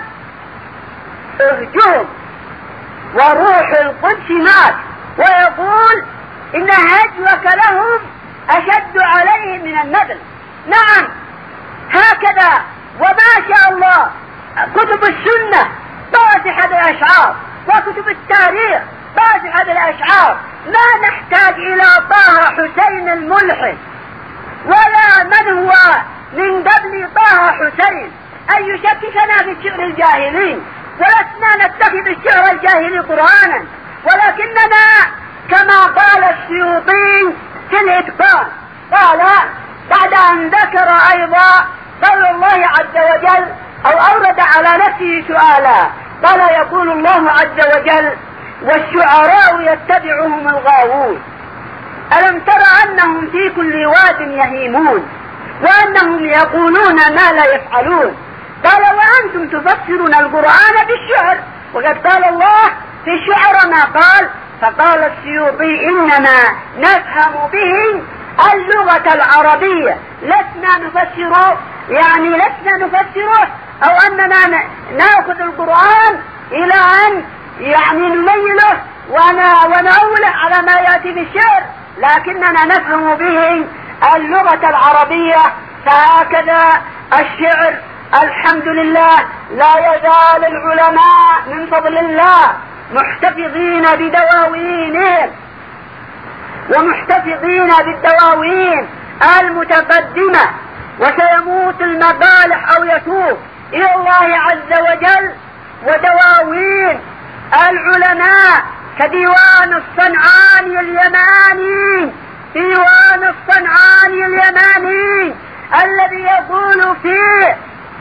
اهجهم وروح القدس مات، ويقول إن هجوك لهم أشد عليهم من النذل. نعم هكذا، وما شاء الله كتب السنة طاسحة بالأشعار، وكتب التاريخ طاسحة بالأشعار. ما نحتاج إلى طه حسين الملحد ولا من هو من قبل طه حسين أن يشككنا في الشعر الجاهلي، ولسنا نتخذ الشعر الجاهلي قرآنا، ولكننا كما قال السيوطي في الإتقان، قال بعد أن ذكر أيضا قول الله عز وجل أو أورد على نفسه سؤالا، قال يقول الله عز وجل والشعراء يتبعهم الغاوون ألم تر أنهم في كل واد يهيمون وأنهم يقولون ما لا يفعلون. قال وأنتم تفسرون القرآن بالشعر، وقد قال الله في الشعر ما قال. فقال السيوطي إنما نفهم به اللغة العربية، لسنا نفسره يعني لسنا نفسره أو أننا نأخذ القرآن إلى أن يعني نميله ونأوله على ما يأتي بالشعر، لكننا نفهم به اللغة العربية. فهكذا الشعر الحمد لله لا يزال العلماء من فضل الله محتفظين بدواوينهم ومحتفظين بالدواوين المتقدمة، وسيموت المقالح أو يتوب إلى الله عز وجل. ودواوين العلماء كديوان الصنعاني اليماني، ديوان الصنعاني اليماني الذي يقول فيه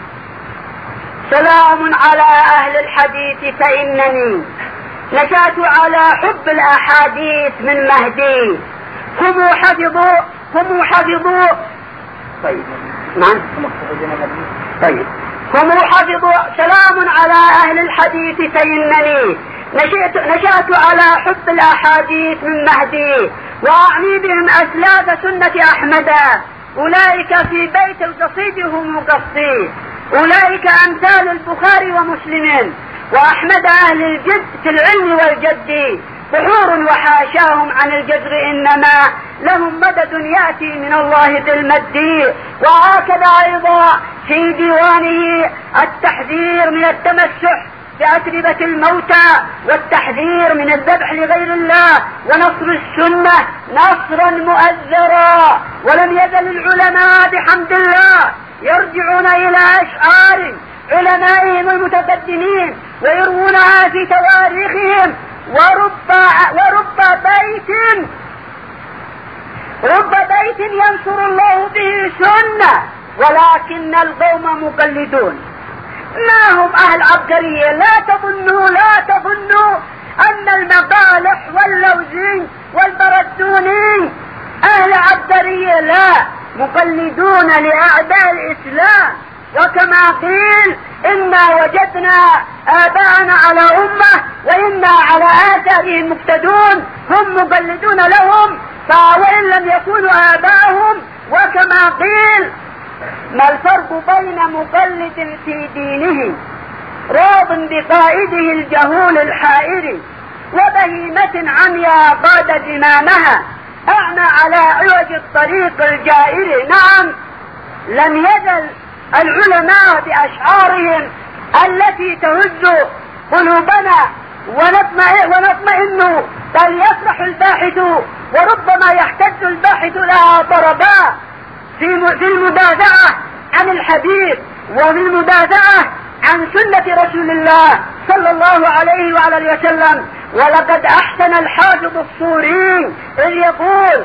سلام على أهل الحديث فإنني نشأت على حب الأحاديث من مهدي، هم حفظوا هم حفظوا طيب نعم طيب هم حفظوا سلام على أهل الحديث فإنني نشأت, نشأت على حب الأحاديث من مهدي، وأعني بهم أسلاف سنة أحمد، أولئك في بيت القصيد هم قصدي، أولئك أمثال البخاري ومسلم وأحمد أهل الجد في العلم والجد، بحور وحاشاهم عن الجدر إنما لهم مدد يأتي من الله بالمد. وهكذا أيضا في ديوانه التحذير من التمسح بأتربة الموتى، والتحذير من الذبح لغير الله، ونصر السنة نصرا مؤزرا. ولم يزل العلماء بحمد الله يرجعون إلى أشعار علمائهم المتقدمين ويروونها في تواريخهم، ورب ورب بيت رب بيت ينصر الله به سنة، ولكن القوم مقلدون ما هم أهل عبقرية. لا تظنوا لا تظنوا أن المقالح واللوزي والبردوني أهل عبقرية، لا، مقلدون لأعداء الإسلام. وكما قيل إنا وجدنا آباءنا على أمة وإنا على آثارهم مقتدون، هم مقلدون لهم وإن لم يكونوا آباءهم. وكما قيل ما الفرق بين مقلد في دينه راض بقائده الجهول الحائر وبهيمة عمياء قاد زمامها أعمى على عوج الطريق الجائر. نعم لم يزل العلماء بأشعارهم التي تهز قلوبنا ونطمئن, ونطمئن بل يفرح الباحث وربما يحتج الباحث لها ضربا في المدافعة عن الحديث وبالمدافعة عن سنة رسول الله صلى الله عليه وعلى وسلم. ولقد أحسن الحافظ الصوري إذ يقول: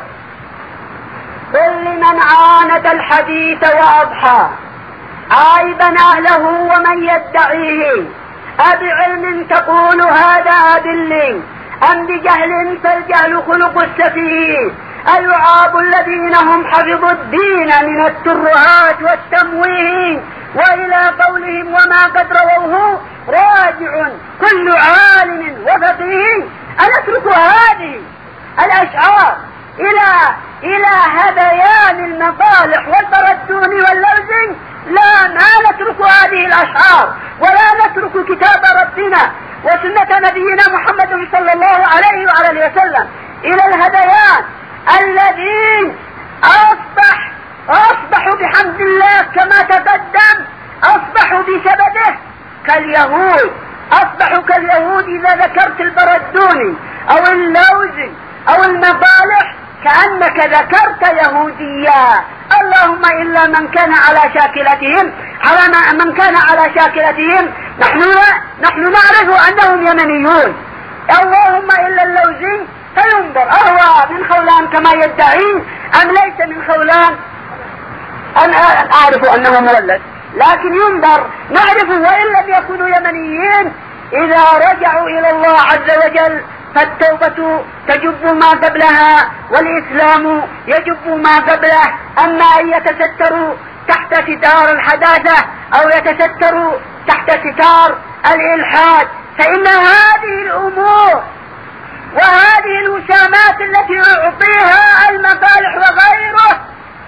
قل لمن عاند الحديث وأضحى عائبا أهله ومن يدعيه، أبعلم تقول هذا أدلي أم بجهل فالجهل خلق السفيه، أيعاب الذين هم حفظوا الدين من الترهات والتمويه، وإلى قولهم وما قد رووه راجع كل عالم وفقيه. أنترك هذه الأشعار إلى إلى هذيان المصالح والتردون واللوز؟ لا، ما نترك هذه الأشعار ولا نترك كتاب ربنا وسنة نبينا محمد صلى الله عليه وعلى وسلم إلى الهذيان الذين أصبح أصبحوا بحمد الله كما تقدم أصبحوا بسببه كاليهود. أصبحوا كاليهود إذا ذكرت البردوني أو اللوزي أو المصالح كأنك ذكرت يهوديا، اللهم إلا من كان على شاكلتهم على من كان على شاكلتهم نحن نحن نعرف أنهم يمنيون، اللهم إلا اللوزي فينظر أهو من خولان كما يدعين أم ليس من خولان. أنا أعرف أنه مولد لكن ينظر نعرف وإن لم يكونوا يمنيين إذا رجعوا إلى الله عز وجل فالتوبة تجب ما قبلها والإسلام يجب ما قبله. أما أن يتستروا تحت ستار الحداثة أو يتستروا تحت ستار الإلحاد فإن هذه الأمور وهذه الوسامات التي أعطيها المصالح وغيره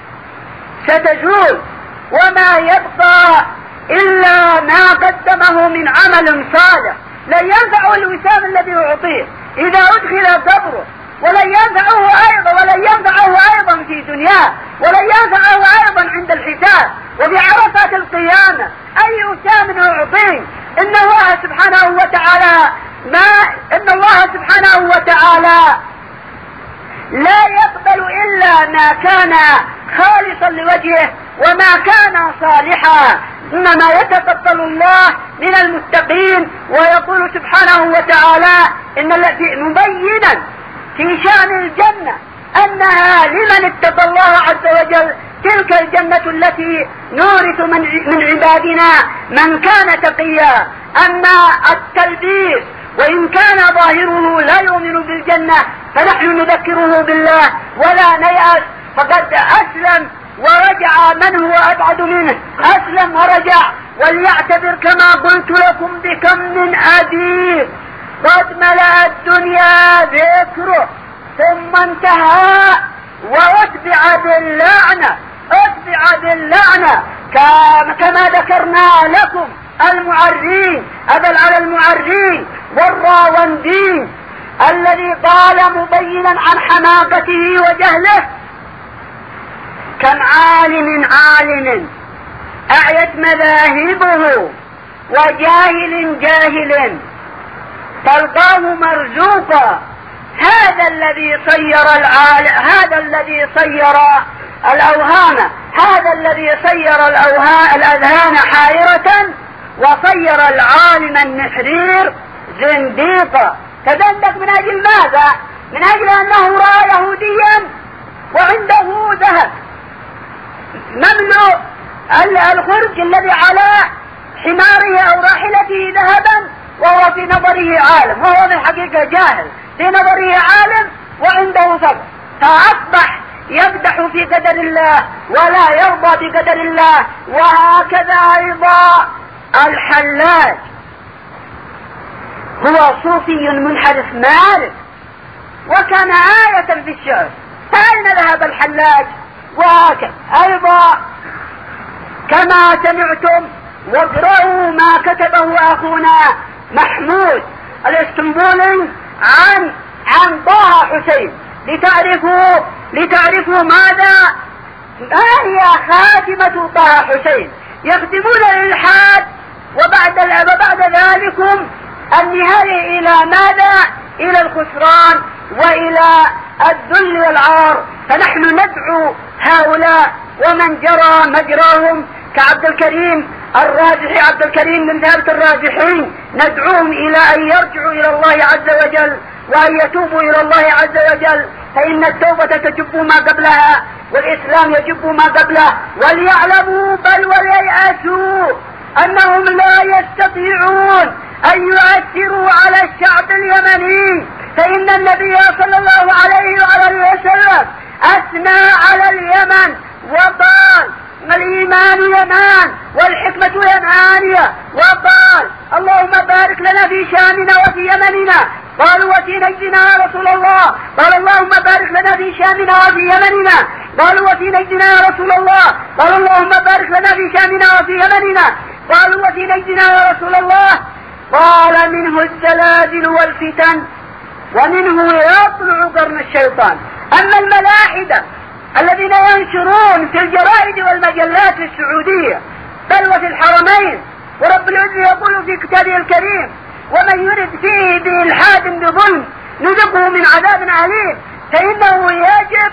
ستزول، وما يبقى إلا ما قدمه من عمل صالح. لن ينفع الوسام الذي أعطيه إذا أدخل قبره، ولن ينفعه أيضا ولن ينفعه أيضا في دنياه، ولن ينفعه أيضا عند الحساب وفي عرصات القيامة. أي وسام أعطيه؟ إن الله سبحانه وتعالى ما إن الله سبحانه وتعالى لا يقبل إلا ما كان خالصا لوجهه وما كان صالحا، إنما يتقبل الله من المتقين. ويقول سبحانه وتعالى إن الذي مبينا في شأن الجنة أنها لمن اتقى الله عز وجل، تلك الجنة التي نورث من من عبادنا من كان تقيا. أما التلبيس وإن كان ظاهره لا يؤمن بالجنة فنحن نذكره بالله ولا نيأس، فقد أسلم ورجع من هو أبعد منه، أسلم ورجع. وليعتبر كما قلت لكم بكم من أديب قد ملأ الدنيا ذكره ثم انتهى واتبع باللعنة اتبع باللعنة كما ذكرنا لكم المعرين أبل على المعرين والراوندين الذي قال مبينا عن حماقته وجهله: كم عالم عالم أعيت مذاهبه وجاهل جاهل تلقاه مرزوقا، هذا الذي صير العالم هذا الذي صير الأوهام هذا الذي صير الأذهان حائرة وصير العالم النحرير زنديقا. تدندق من أجل ماذا؟ من أجل أنه رأى يهوديا وعنده ذهب مملوء الخرج الذي على حماره أو راحلته ذهبا، وهو في نظره عالم، وهو في الحقيقة جاهل، في نظره عالم وعنده فقر، فأصبح يقدح في قدر الله ولا يرضى بقدر الله. وهكذا أيضا الحلاج هو صوفي منحرف مالك وكان آية في الشعر، فأين ذهب الحلاج؟ وهكذا أيضا كما سمعتم واقرأوا ما كتبه أخونا محمود الاسطنبولي عن عن طه حسين لتعرفوا لتعرفوا ماذا ما هي خاتمة طه حسين. يخدمون الإلحاد وبعد وبعد ذلكم النهاية إلى ماذا؟ إلى الخسران وإلى الذل والعار. فنحن ندعو هؤلاء ومن جرى مجراهم كعبد الكريم الرازحي، عبد الكريم من ثابت الرازحين، ندعوهم إلى أن يرجعوا إلى الله عز وجل وأن يتوبوا إلى الله عز وجل، فإن التوبة تجب ما قبلها والإسلام يجب ما قبله. وليعلموا بل وليأسوا أنهم لا يستطيعون أن يؤثروا على الشعب اليمني، فإن النبي صلى الله عليه وعلى وسلم أثنى على اليمن وقال الإيمان يمان والحكمة يمانية، وقال اللهم بارك لنا في شامنا وفي يمننا. قالوا وفي نجدنا يا رسول الله، قال اللهم بارك لنا في شامنا وفي يمننا. قالوا وفي نجدنا يا رسول الله، قال اللهم بارك لنا في شامنا وفي يمننا. قالوا وفي نجدنا يا رسول الله، قال منه الزلازل والفتن ومنه يطلع قرن الشيطان. أما الملاحدة الذين ينشرون في الجرائد والمجلات السعودية بل وفي الحرمين، ورب العزة يقول في كتابه الكريم ومن يرد فيه بإلحاد بظلم نذقه من عذاب أليم، فإنه يجب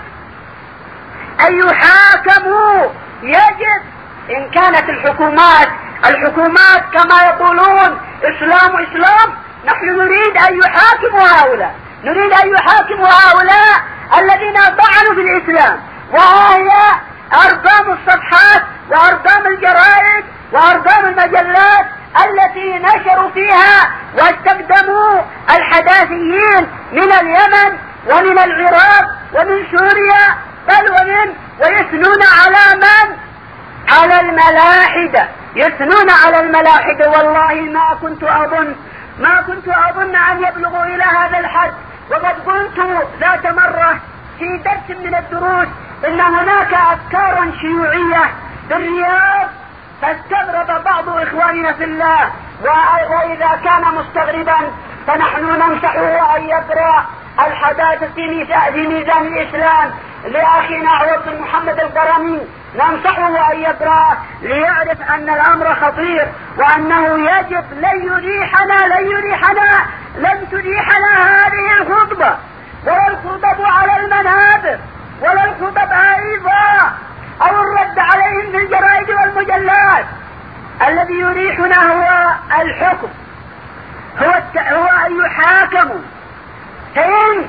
أن يحاكموا. يجب إن كانت الحكومات الحكومات كما يقولون إسلام إسلام، نحن نريد أن يحاكموا هؤلاء، نريد أن يحاكموا هؤلاء الذين طعنوا في الإسلام، وهي أرقام الصفحات وأرقام الجرائد وأرقام المجلات التي نشروا فيها واستخدموا الحداثيين من اليمن ومن العراق ومن سوريا بل ومن ويثنون على من؟ على الملاحدة، يثنون على الملاحدة. والله ما كنت أظن ما كنت أظن أن يبلغوا إلى هذا الحد. وقد قلت ذات مرة في درس من الدروس إن هناك أفكارا شيوعية بالرياض فاستغرب بعض إخواننا في الله، وإذا كان مستغربا فنحن ننصحه أن يقرأ الحداثة في ميزان الإسلام لأخينا عوض بن محمد القرني، ننصحه أن يقرأ ليعرف أن الأمر خطير وأنه يجب لن يريحنا لن يريحنا لن تريحنا هذه الخطبة ولا الخطب على المنابر ولا الخطب أيضا أو الرد عليهم في الجرائد والمجلات. الذي يريحنا هو الحكم، هو, الت... هو أن يحاكموا، فإن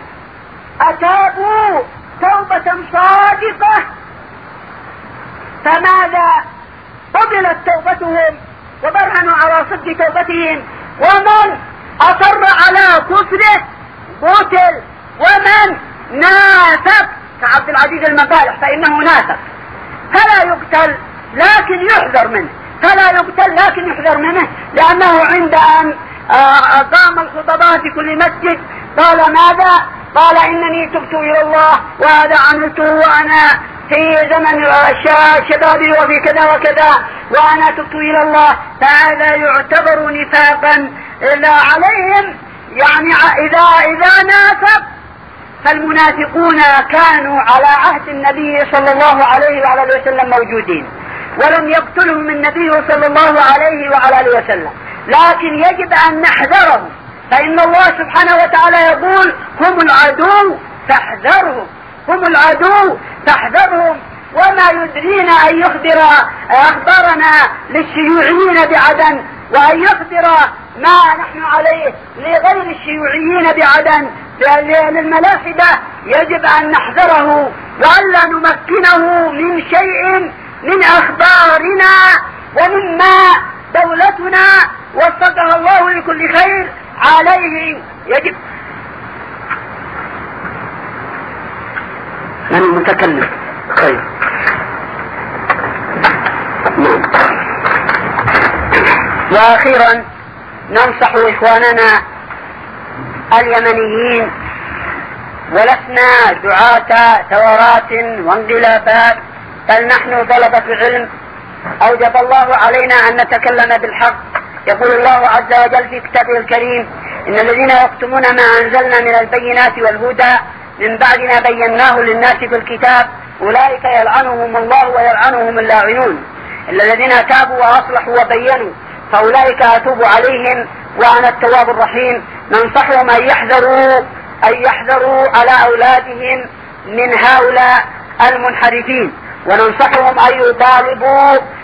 أتابوا توبة صادقة فماذا؟ قبلت توبتهم وبرهنوا على صدق توبتهم، ومن أصر على كفره قتل، ومن نافق كعبد العزيز المبالح فإنه نافق فلا يقتل لكن يحذر منه، فلا يقتل لكن يحذر منه، لأنه عند أن قام الخطباء في كل مسجد قال ماذا؟ قال إنني تبت إلى الله وهذا عملته وأنا في زمن شبابي وفي كذا وكذا وأنا تبت إلى الله، فهذا يعتبر نفاقا إلا عليهم. يعني إذا إذا نافق فالمنافقون كانوا على عهد النبي صلى الله عليه وعلى اله وسلم موجودين ولم يقتلهم النبي صلى الله عليه وعلى اله وسلم، لكن يجب أن نحذرهم، فإن الله سبحانه وتعالى يقول هم العدو فاحذرهم، هم العدو فاحذرهم. وما يدرينا أن يخبر أخبارنا للشيوعيين بعدن وأن يخبر ما نحن عليه لغير الشيوعيين بعدن. للملاحدة يجب أن نحذره وألا نمكنه من شيء من أخبارنا ومما دولتنا وفقها الله لكل خير عليه. يجب من المتكلم خير. وأخيرا ننصح إخواننا اليمنيين، ولسنا دعاة ثورات وانقلابات بل نحن طلبة علم، أوجب الله علينا أن نتكلم بالحق. يقول الله عز وجل في كتابه الكريم إن الذين يكتمون ما أنزلنا من البينات والهدى من بعد ما بيناه للناس في الكتاب أولئك يلعنهم الله ويلعنهم اللاعنون إلا الذين تابوا وأصلحوا وبينوا فأولئك أتوب عليهم وأنا التواب الرحيم. ننصحهم أن يحذروا أن يحذروا على أولادهم من هؤلاء المنحرفين، وننصحهم أن يطالبوا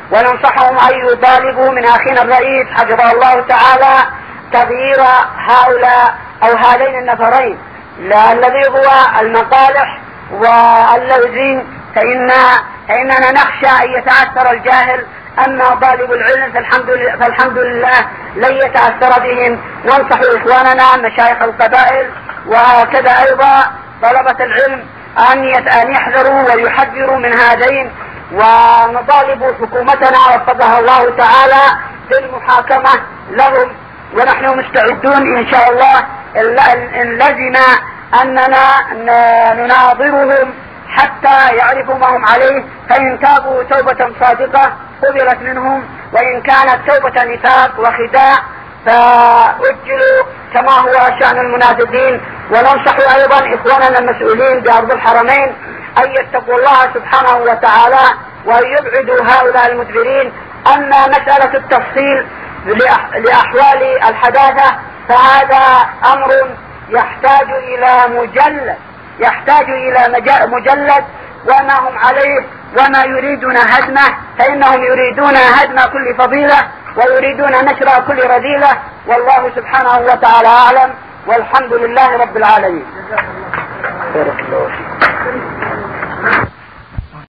وننصحهم أن يطالبوا من أخينا الرئيس حفظه الله تعالى تغيير هؤلاء أو هذين النفرين الذي هو المقالح واللوزين، فإن فإننا نخشى أن يتأثر الجاهل. أما طالب العلم فالحمد لله, فالحمد لله لن يتأثر بهم. ننصح إخواننا مشايخ القبائل وكذا أيضا طلبة العلم أن يحذروا ويحذروا من هذين، ونطالب حكومتنا وفقها الله تعالى بالمحاكمة لهم، ونحن مستعدون إن شاء الله إن لزم أننا نناظرهم حتى يعرفوا ما هم عليه، فإن تابوا توبة صادقة قبلت منهم، وإن كانت توبة نفاق وخداع فأجلوا كما هو شأن المنافقين. وننصح أيضا إخواننا المسؤولين بأرض الحرمين أن يتقوا الله سبحانه وتعالى وأن يبعدوا هؤلاء المدبرين. أما مسألة التفصيل لأحوال الحداثة فهذا أمر يحتاج إلى مجلد يحتاج إلى مجلد وما هم عليه وما يريدون هدمه، فإنهم يريدون هدم كل فضيلة ويريدون نشر كل رذيلة، والله سبحانه وتعالى أعلم، والحمد لله رب العالمين.